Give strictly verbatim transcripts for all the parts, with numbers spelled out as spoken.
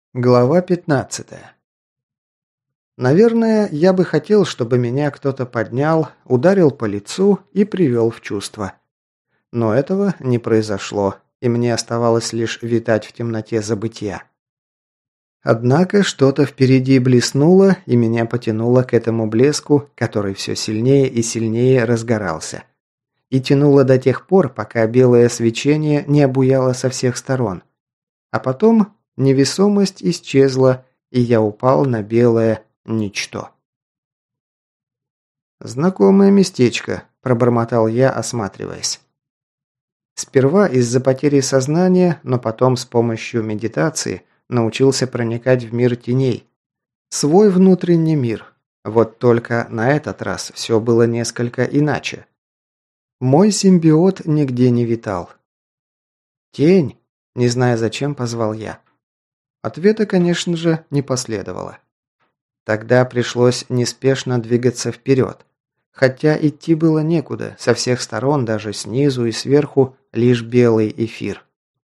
Глава пятнадцатая. Наверное, я бы хотел, чтобы меня кто-то поднял, ударил по лицу и привел в чувство. Но этого не произошло, и мне оставалось лишь витать в темноте забытья. Однако что-то впереди блеснуло, и меня потянуло к этому блеску, который все сильнее и сильнее разгорался. И тянуло до тех пор, пока белое свечение не обуяло со всех сторон. А потом невесомость исчезла, и я упал на белое ничто. «Знакомое местечко», – пробормотал я, осматриваясь. Сперва из-за потери сознания, но потом с помощью медитации научился проникать в мир теней. Свой внутренний мир. Вот только на этот раз все было несколько иначе. Мой симбиот нигде не витал. «Тень?» – не зная зачем, позвал я. Ответа, конечно же, не последовало. Тогда пришлось неспешно двигаться вперед. Хотя идти было некуда, со всех сторон, даже снизу и сверху, лишь белый эфир.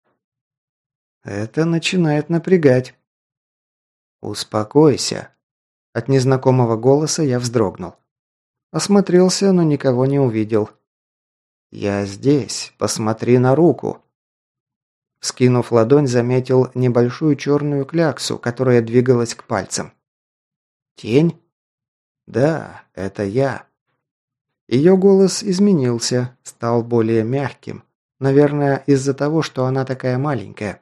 Это начинает напрягать. «Успокойся». От незнакомого голоса я вздрогнул. Осмотрелся, но никого не увидел. «Я здесь, посмотри на руку». Скинув ладонь, заметил небольшую черную кляксу, которая двигалась к пальцам. «Тень?» «Да, это я». Ее голос изменился, стал более мягким. Наверное, из-за того, что она такая маленькая.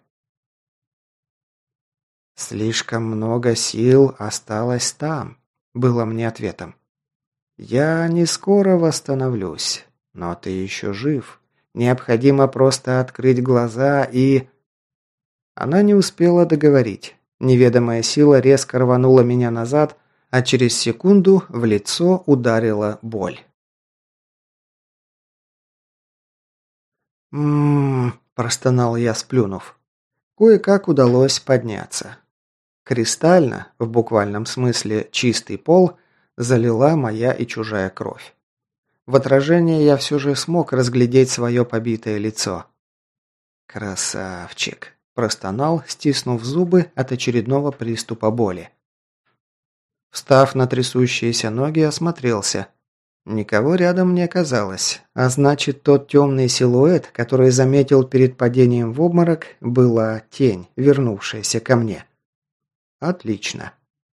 «Слишком много сил осталось там», — было мне ответом. «Я не скоро восстановлюсь, но ты еще жив. Необходимо просто открыть глаза и...» Она не успела договорить. Неведомая сила резко рванула меня назад, а через секунду в лицо ударила боль. «М-м-м», простонал я, сплюнув. Кое-как удалось подняться. Кристально, в буквальном смысле чистый пол, залила моя и чужая кровь. В отражении я все же смог разглядеть свое побитое лицо. «Красавчик!» – простонал, стиснув зубы от очередного приступа боли. Встав на трясущиеся ноги, осмотрелся. Никого рядом не оказалось, а значит, тот темный силуэт, который заметил перед падением в обморок, была тень, вернувшаяся ко мне. Отлично.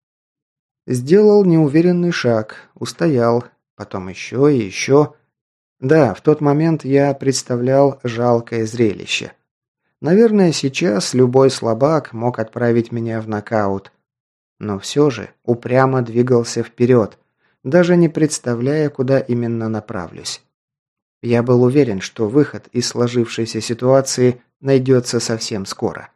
Сделал неуверенный шаг, устоял, потом еще и еще. Да, в тот момент я представлял жалкое зрелище. Наверное, сейчас любой слабак мог отправить меня в нокаут. Но все же упрямо двигался вперед, даже не представляя, куда именно направлюсь. Я был уверен, что выход из сложившейся ситуации найдется совсем скоро.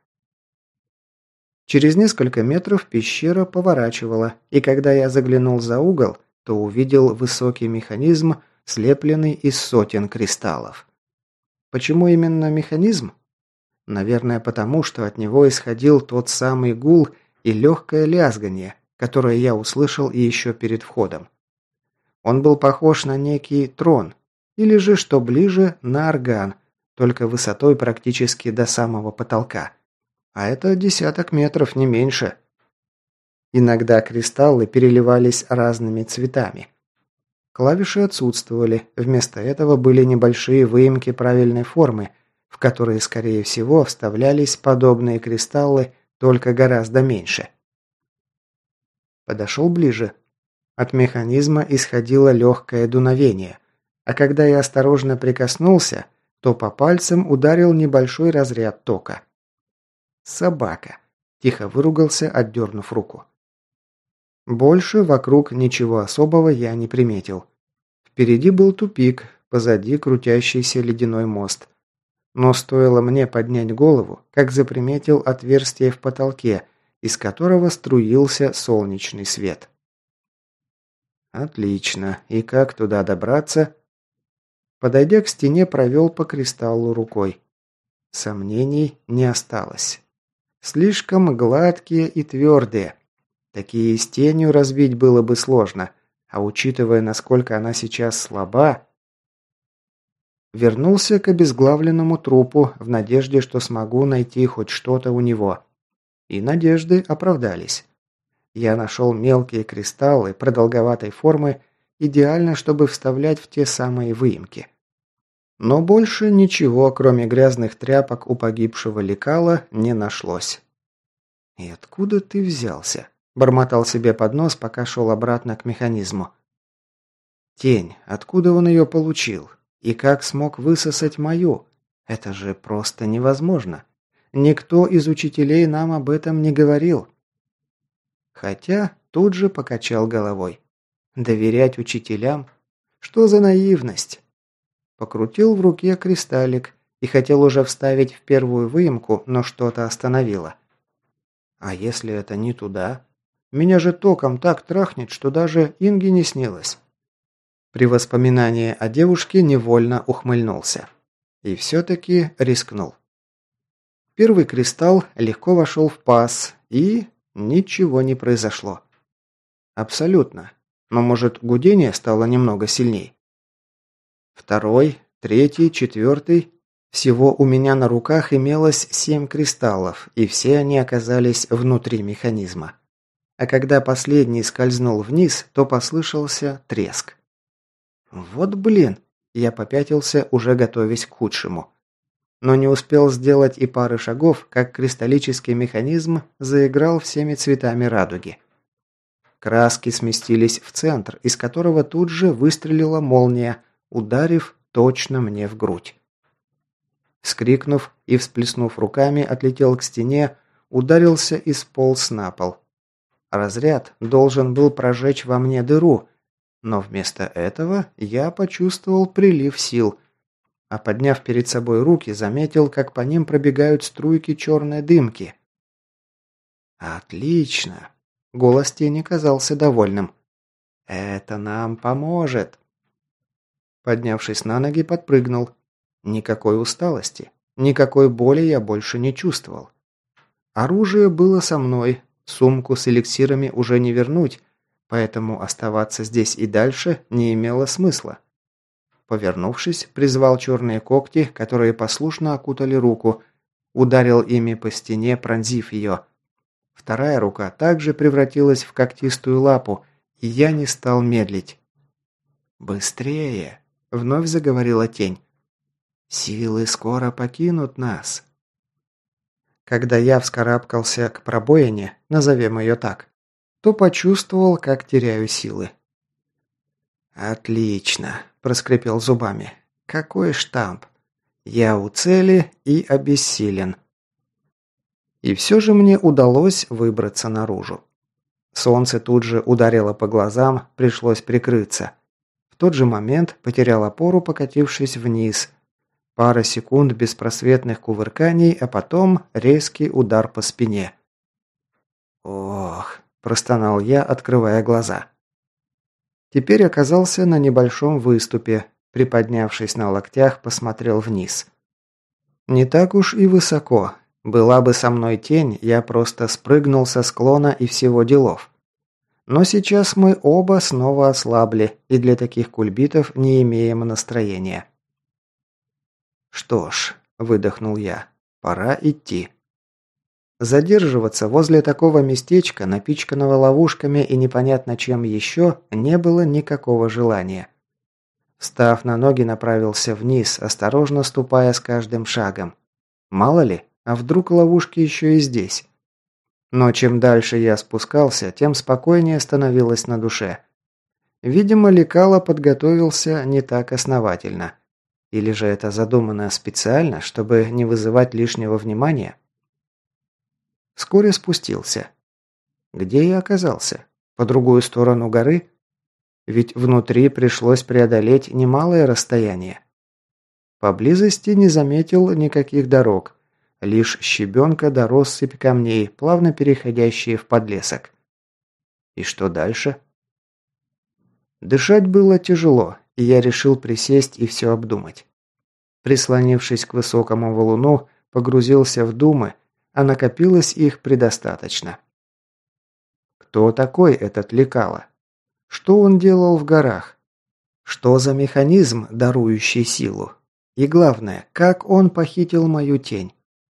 Через несколько метров пещера поворачивала, и когда я заглянул за угол, то увидел высокий механизм, слепленный из сотен кристаллов. Почему именно механизм? Наверное, потому что от него исходил тот самый гул и легкое лязганье, которое я услышал еще перед входом. Он был похож на некий трон, или же, что ближе, на орган, только высотой практически до самого потолка. А это десяток метров, не меньше. Иногда кристаллы переливались разными цветами. Клавиши отсутствовали, вместо этого были небольшие выемки правильной формы, в которые, скорее всего, вставлялись подобные кристаллы, только гораздо меньше. Подошел ближе. От механизма исходило легкое дуновение, а когда я осторожно прикоснулся, то по пальцам ударил небольшой разряд тока. «Собака!» – тихо выругался, отдернув руку. Больше вокруг ничего особого я не приметил. Впереди был тупик, позади крутящийся ледяной мост. Но стоило мне поднять голову, как заприметил отверстие в потолке, из которого струился солнечный свет. Отлично. И как туда добраться? Подойдя к стене, провел по кристаллу рукой. Сомнений не осталось. Слишком гладкие и твердые. Такие с тенью разбить было бы сложно, а учитывая, насколько она сейчас слаба... Вернулся к обезглавленному трупу в надежде, что смогу найти хоть что-то у него. И надежды оправдались. Я нашел мелкие кристаллы продолговатой формы, идеально, чтобы вставлять в те самые выемки. Но больше ничего, кроме грязных тряпок у погибшего лекала, не нашлось. «И откуда ты взялся?» – бормотал себе под нос, пока шел обратно к механизму. «Тень, откуда он ее получил? И как смог высосать мою? Это же просто невозможно. Никто из учителей нам об этом не говорил». Хотя тут же покачал головой. Доверять учителям? Что за наивность? Покрутил в руке кристаллик и хотел уже вставить в первую выемку, но что-то остановило. А если это не туда? Меня же током так трахнет, что даже Инге не снилось. При воспоминании о девушке невольно ухмыльнулся. И все-таки рискнул. Первый кристалл легко вошел в паз, и ничего не произошло. Абсолютно. Но, может, гудение стало немного сильней? Второй, третий, четвертый. Всего у меня на руках имелось семь кристаллов, и все они оказались внутри механизма. А когда последний скользнул вниз, то послышался треск. Вот блин, я попятился, уже готовясь к худшему. Но не успел сделать и пары шагов, как кристаллический механизм заиграл всеми цветами радуги. Краски сместились в центр, из которого тут же выстрелила молния, ударив точно мне в грудь. Скрикнув и всплеснув руками, отлетел к стене, ударился и сполз на пол. Разряд должен был прожечь во мне дыру, но вместо этого я почувствовал прилив сил, а подняв перед собой руки, заметил, как по ним пробегают струйки черной дымки. «Отлично!» — голос тени казался довольным. «Это нам поможет!» Поднявшись на ноги, подпрыгнул. Никакой усталости, никакой боли я больше не чувствовал. Оружие было со мной, сумку с эликсирами уже не вернуть, поэтому оставаться здесь и дальше не имело смысла. Повернувшись, призвал черные когти, которые послушно окутали руку, ударил ими по стене, пронзив ее. Вторая рука также превратилась в когтистую лапу, и я не стал медлить. «Быстрее!» — вновь заговорила тень. «Силы скоро покинут нас». Когда я вскарабкался к пробоине, назовем ее так, то почувствовал, как теряю силы. «Отлично», – проскрипел зубами. «Какой штамп? Я у цели и обессилен». И все же мне удалось выбраться наружу. Солнце тут же ударило по глазам, пришлось прикрыться. В тот же момент потерял опору, покатившись вниз. Пара секунд беспросветных кувырканий, а потом резкий удар по спине. «Ох», – простонал я, открывая глаза. Теперь оказался на небольшом выступе, приподнявшись на локтях, посмотрел вниз. Не так уж и высоко. Была бы со мной тень, я просто спрыгнул со склона и всего делов. Но сейчас мы оба снова ослабли, и для таких кульбитов не имеем настроения. «Что ж», – выдохнул я, – «пора идти». Задерживаться возле такого местечка, напичканного ловушками и непонятно чем еще, не было никакого желания. Встав на ноги, направился вниз, осторожно ступая с каждым шагом. Мало ли, а вдруг ловушки еще и здесь. Но чем дальше я спускался, тем спокойнее становилось на душе. Видимо, лекало подготовился не так основательно. Или же это задумано специально, чтобы не вызывать лишнего внимания? Вскоре спустился. Где я оказался? По другую сторону горы? Ведь внутри пришлось преодолеть немалое расстояние. Поблизости не заметил никаких дорог. Лишь щебенка да россыпь камней, плавно переходящие в подлесок. И что дальше? Дышать было тяжело, и я решил присесть и все обдумать. Прислонившись к высокому валуну, погрузился в думы, а накопилось их предостаточно. Кто такой этот лекало? Что он делал в горах? Что за механизм, дарующий силу? И главное, как он похитил мою тень?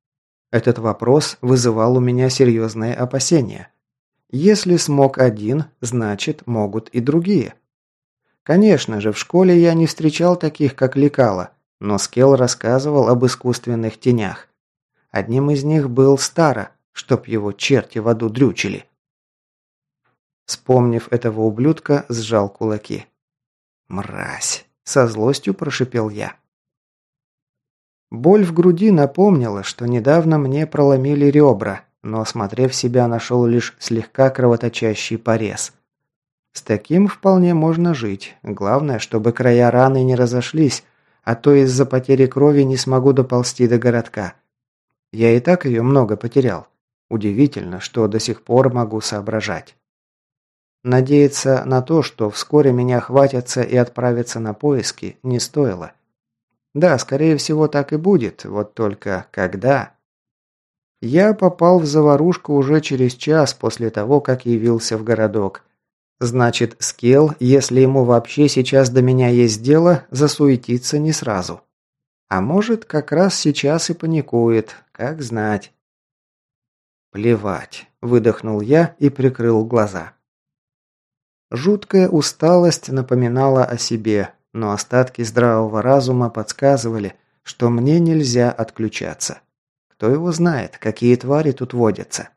Этот вопрос вызывал у меня серьезные опасения. Если смог один, значит, могут и другие. Конечно же, в школе я не встречал таких, как Лекала, но Скелл рассказывал об искусственных тенях. Одним из них был Стара, чтоб его черти в аду дрючили. Вспомнив этого ублюдка, сжал кулаки. «Мразь!» – со злостью прошипел я. Боль в груди напомнила, что недавно мне проломили ребра, но, осмотрев себя, нашел лишь слегка кровоточащий порез. С таким вполне можно жить. Главное, чтобы края раны не разошлись, а то из-за потери крови не смогу доползти до городка. Я и так ее много потерял. Удивительно, что до сих пор могу соображать. Надеяться на то, что вскоре меня хватятся и отправятся на поиски, не стоило. Да, скорее всего, так и будет, вот только когда? Я попал в заварушку уже через час после того, как явился в городок. Значит, Скелл, если ему вообще сейчас до меня есть дело, засуетится не сразу. А может, как раз сейчас и паникует, как знать. «Плевать», – выдохнул я и прикрыл глаза. Жуткая усталость напоминала о себе, но остатки здравого разума подсказывали, что мне нельзя отключаться. Кто его знает, какие твари тут водятся.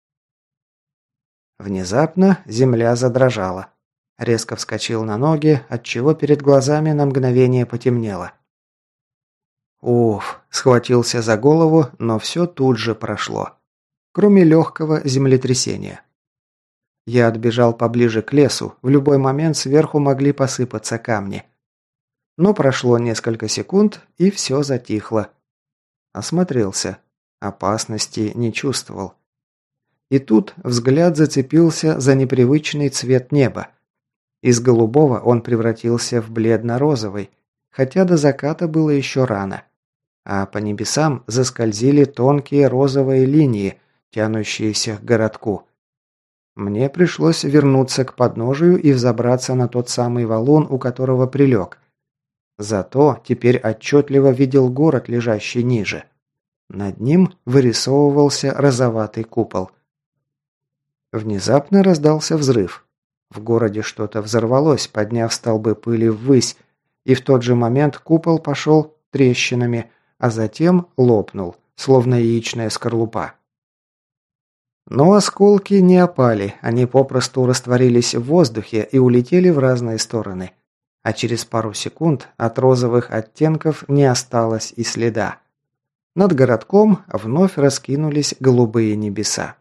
Внезапно земля задрожала. Резко вскочил на ноги, отчего перед глазами на мгновение потемнело. Уф, схватился за голову, но все тут же прошло. Кроме легкого землетрясения. Я отбежал поближе к лесу, в любой момент сверху могли посыпаться камни. Но прошло несколько секунд, и все затихло. Осмотрелся. Опасности не чувствовал. И тут взгляд зацепился за непривычный цвет неба. Из голубого он превратился в бледно-розовый, хотя до заката было еще рано. А по небесам заскользили тонкие розовые линии, тянущиеся к городку. Мне пришлось вернуться к подножию и взобраться на тот самый валун, у которого прилег. Зато теперь отчетливо видел город, лежащий ниже. Над ним вырисовывался розоватый купол. Внезапно раздался взрыв. В городе что-то взорвалось, подняв столбы пыли ввысь, и в тот же момент купол пошел трещинами, а затем лопнул, словно яичная скорлупа. Но осколки не опали, они попросту растворились в воздухе и улетели в разные стороны. А через пару секунд от розовых оттенков не осталось и следа. Над городком вновь раскинулись голубые небеса.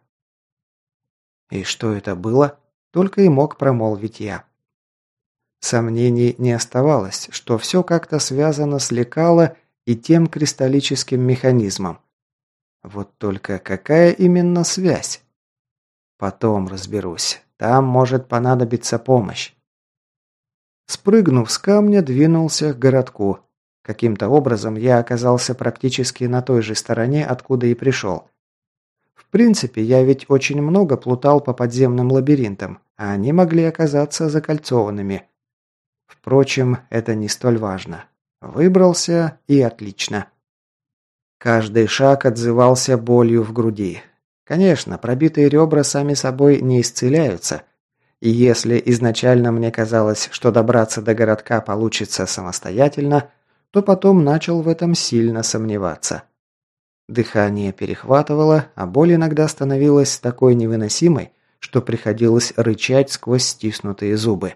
И что это было, только и мог промолвить я. Сомнений не оставалось, что все как-то связано с Лекало и тем кристаллическим механизмом. Вот только какая именно связь? Потом разберусь. Там может понадобиться помощь. Спрыгнув с камня, двинулся к городку. Каким-то образом я оказался практически на той же стороне, откуда и пришел. В принципе, я ведь очень много плутал по подземным лабиринтам, а они могли оказаться закольцованными. Впрочем, это не столь важно. Выбрался и отлично. Каждый шаг отзывался болью в груди. Конечно, пробитые ребра сами собой не исцеляются. И если изначально мне казалось, что добраться до городка получится самостоятельно, то потом начал в этом сильно сомневаться. Дыхание перехватывало, а боль иногда становилась такой невыносимой, что приходилось рычать сквозь стиснутые зубы.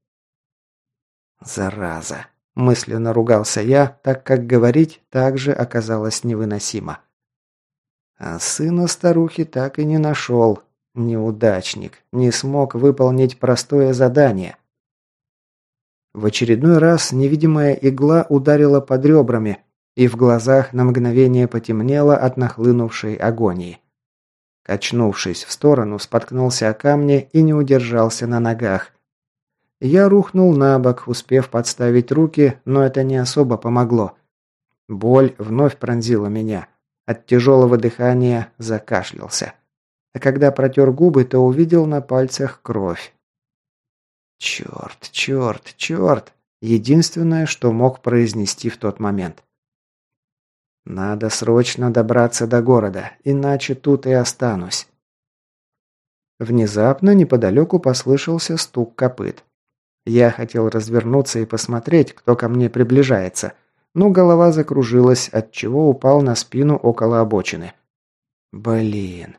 «Зараза!» – мысленно ругался я, так как говорить также оказалось невыносимо. А сына старухи так и не нашел. Неудачник. Не смог выполнить простое задание. В очередной раз невидимая игла ударила под ребрами, и в глазах на мгновение потемнело от нахлынувшей агонии. Качнувшись в сторону, споткнулся о камни и не удержался на ногах. Я рухнул на бок, успев подставить руки, но это не особо помогло. Боль вновь пронзила меня. От тяжелого дыхания закашлялся. А когда протер губы, то увидел на пальцах кровь. Черт, черт, черт. Единственное, что мог произнести в тот момент. Надо срочно добраться до города, иначе тут и останусь. Внезапно неподалеку послышался стук копыт. Я хотел развернуться и посмотреть, кто ко мне приближается, но голова закружилась, отчего упал на спину около обочины. Блин.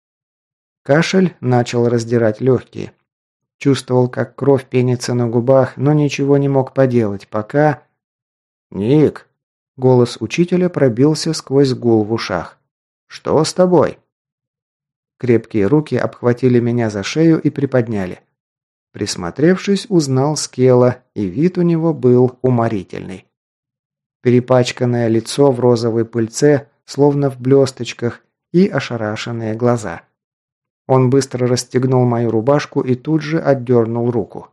Кашель начал раздирать легкие. Чувствовал, как кровь пенится на губах, но ничего не мог поделать, пока... «Ник!» Голос учителя пробился сквозь гул в ушах. «Что с тобой?» Крепкие руки обхватили меня за шею и приподняли. Присмотревшись, узнал Скелла, и вид у него был уморительный. Перепачканное лицо в розовой пыльце, словно в блесточках, и ошарашенные глаза. Он быстро расстегнул мою рубашку и тут же отдернул руку.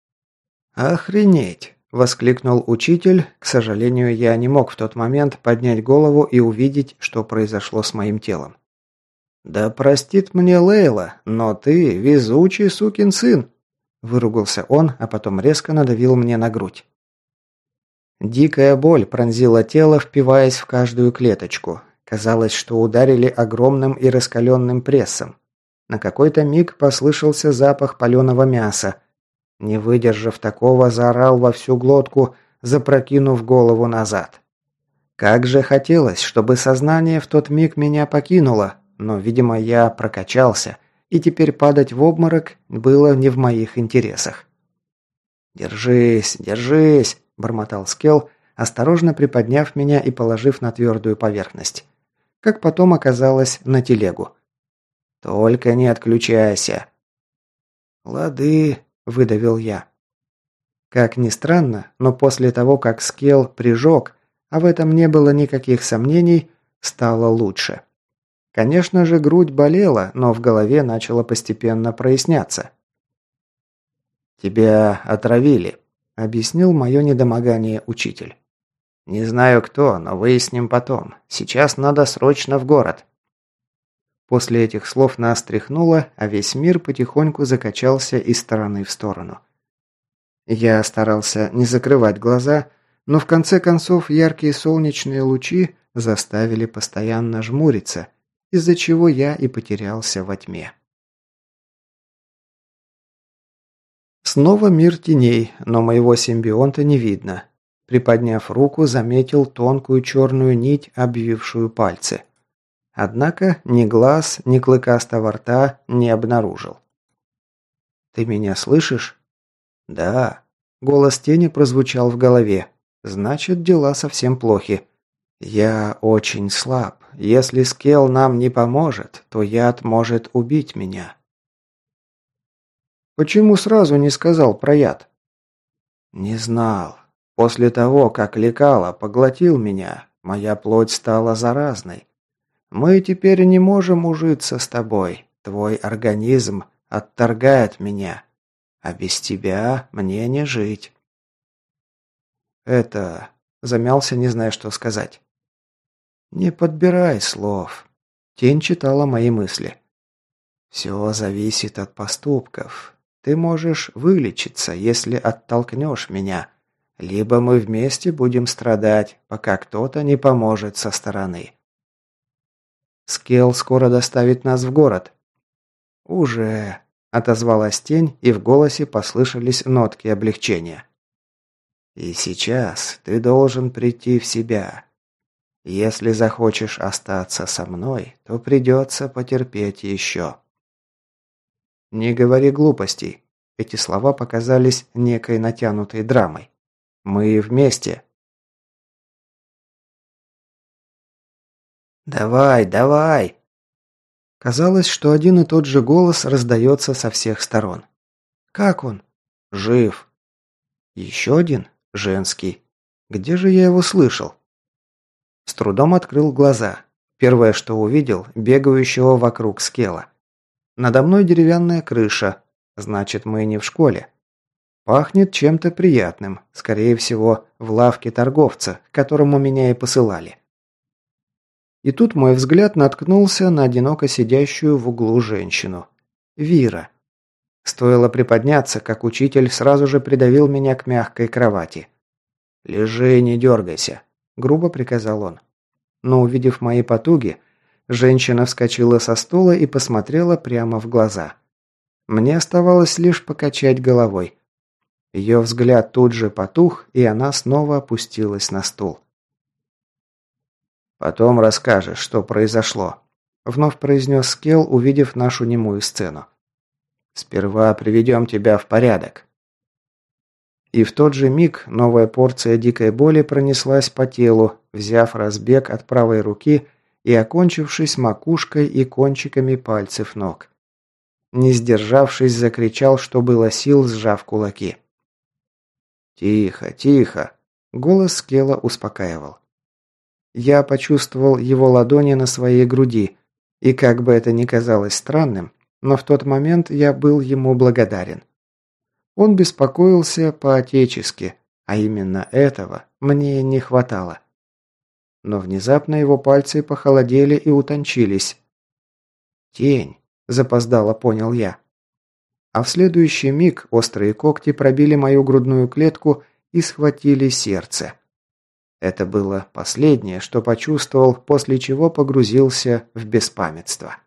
«Охренеть!» – воскликнул учитель. К сожалению, я не мог в тот момент поднять голову и увидеть, что произошло с моим телом. «Да простит мне Лейла, но ты везучий сукин сын!» – выругался он, а потом резко надавил мне на грудь. Дикая боль пронзила тело, впиваясь в каждую клеточку. Казалось, что ударили огромным и раскаленным прессом. На какой-то миг послышался запах паленого мяса. Не выдержав такого, заорал во всю глотку, запрокинув голову назад. Как же хотелось, чтобы сознание в тот миг меня покинуло, но, видимо, я прокачался, и теперь падать в обморок было не в моих интересах. «Держись, держись!» – бормотал Скелл, осторожно приподняв меня и положив на твердую поверхность. Как потом оказалось, на телегу. «Только не отключайся!» «Лады!» – выдавил я. Как ни странно, но после того, как Скелл прижег, а в этом не было никаких сомнений, стало лучше. Конечно же, грудь болела, но в голове начало постепенно проясняться. «Тебя отравили», – объяснил мое недомогание учитель. «Не знаю кто, но выясним потом. Сейчас надо срочно в город». После этих слов нас тряхнуло, а весь мир потихоньку закачался из стороны в сторону. Я старался не закрывать глаза, но в конце концов яркие солнечные лучи заставили постоянно жмуриться, из-за чего я и потерялся во тьме. Снова мир теней, но моего симбионта не видно. Приподняв руку, заметил тонкую черную нить, обвившую пальцы. Однако ни глаз, ни клыкастого рта не обнаружил. «Ты меня слышишь?» «Да». Голос тени прозвучал в голове. «Значит, дела совсем плохи. Я очень слаб. Если Скелл нам не поможет, то яд может убить меня». «Почему сразу не сказал про яд?» «Не знал. После того, как лекало поглотил меня, моя плоть стала заразной. Мы теперь не можем ужиться с тобой. Твой организм отторгает меня. А без тебя мне не жить». «Это...» – замялся, не зная, что сказать. «Не подбирай слов». Тень читала мои мысли. «Все зависит от поступков. Ты можешь вылечиться, если оттолкнешь меня. Либо мы вместе будем страдать, пока кто-то не поможет со стороны». «Скелл скоро доставит нас в город». «Уже», – отозвалась тень, и в голосе послышались нотки облегчения. «И сейчас ты должен прийти в себя. Если захочешь остаться со мной, то придется потерпеть еще». «Не говори глупостей». Эти слова показались некой натянутой драмой. «Мы вместе». «Давай, давай!» Казалось, что один и тот же голос раздается со всех сторон. «Как он?» «Жив». «Еще один?» «Женский». «Где же я его слышал?» С трудом открыл глаза. Первое, что увидел, бегающего вокруг Скелла. Надо мной деревянная крыша. Значит, мы не в школе. Пахнет чем-то приятным. Скорее всего, в лавке торговца, к которому меня и посылали. И тут мой взгляд наткнулся на одиноко сидящую в углу женщину. Вира. Стоило приподняться, как учитель сразу же придавил меня к мягкой кровати. «Лежи и не дергайся», – грубо приказал он. но увидев мои потуги, женщина вскочила со стула и посмотрела прямо в глаза. Мне оставалось лишь покачать головой. Ее взгляд тут же потух, и она снова опустилась на стул. «Потом расскажешь, что произошло», — вновь произнес Скелл, увидев нашу немую сцену. «Сперва приведем тебя в порядок». И в тот же миг новая порция дикой боли пронеслась по телу, взяв разбег от правой руки и окончившись макушкой и кончиками пальцев ног. Не сдержавшись, закричал, что было сил, сжав кулаки. «Тихо, тихо!» – голос Скелла успокаивал. Я почувствовал его ладони на своей груди, и как бы это ни казалось странным, но в тот момент я был ему благодарен. Он беспокоился по-отечески, а именно этого мне не хватало. Но внезапно его пальцы похолодели и утончились. «Тень», – запоздало понял я. А в следующий миг острые когти пробили мою грудную клетку и схватили сердце. Это было последнее, что почувствовал, после чего погрузился в беспамятство.